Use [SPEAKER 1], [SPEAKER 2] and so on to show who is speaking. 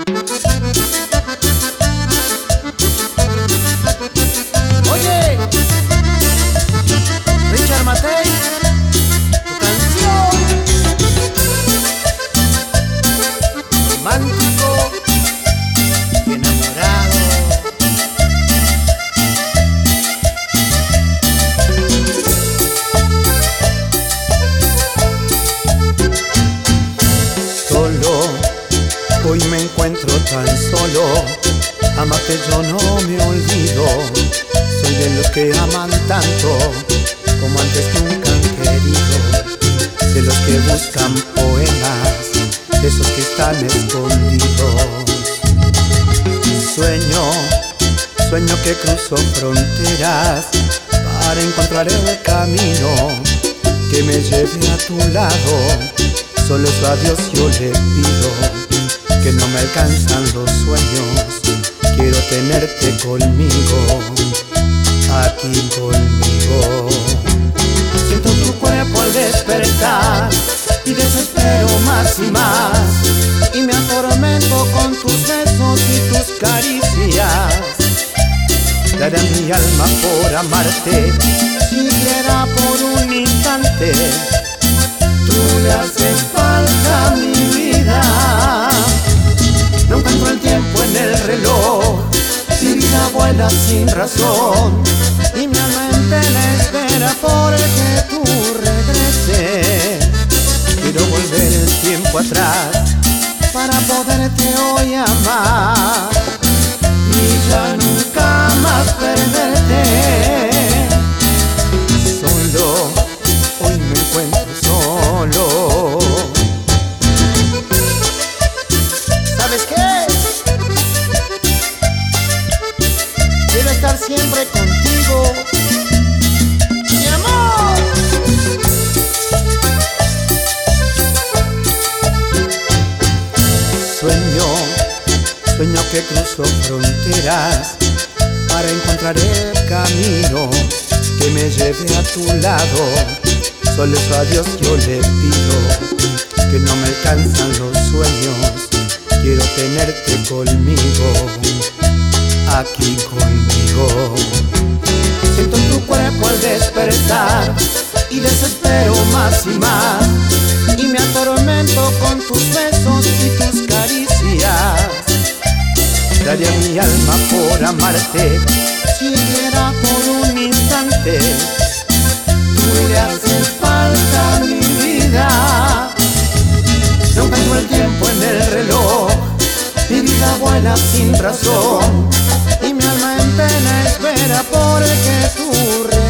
[SPEAKER 1] Oye, Richard Matei, tu canción romántico y enamorado.
[SPEAKER 2] Solo, hoy me encuentro tan solo. Amarte yo no me olvido. Soy de los que aman tanto como antes nunca han querido. De los que buscan poemas, de esos que están escondidos. Sueño que cruzo fronteras para encontrar el camino que me lleve a tu lado. Solo eso a Dios yo le pido, que no me alcanzan los sueños. Quiero tenerte conmigo, aquí conmigo.
[SPEAKER 1] Siento tu cuerpo al despertar y desespero más y más, y me atormento con tus besos y tus caricias.
[SPEAKER 2] Daré mi alma por amarte,
[SPEAKER 1] siquiera por un instante. Tú le haces falta a mi vida. No encuentro el tiempo en el reloj, mi vida vuela sin razón, y mi alma entera espera porque tú regreses.
[SPEAKER 2] quiero volver el tiempo atrás
[SPEAKER 1] para poderte hoy amar y ya nunca más perderte.
[SPEAKER 2] Solo, hoy me encuentro solo.
[SPEAKER 1] ¿Sabes qué? Quiero estar siempre contigo, mi amor.
[SPEAKER 2] Sueño que cruzo fronteras para encontrar el camino que me lleve a tu lado. Solo eso a Dios yo le pido, que no me alcanzan los sueños. Quiero tenerte conmigo, aquí conmigo.
[SPEAKER 1] Siento tu cuerpo al despertar y desespero más y más, y me atormento con tus besos y tus caricias.
[SPEAKER 2] Daría mi alma por amarte,
[SPEAKER 1] siquiera por un instante. Tú le haces falta a mi vida. No encuentro el tiempo en el reloj, mi vida vuela sin razón, y mi alma en pena espera porque tú regresas.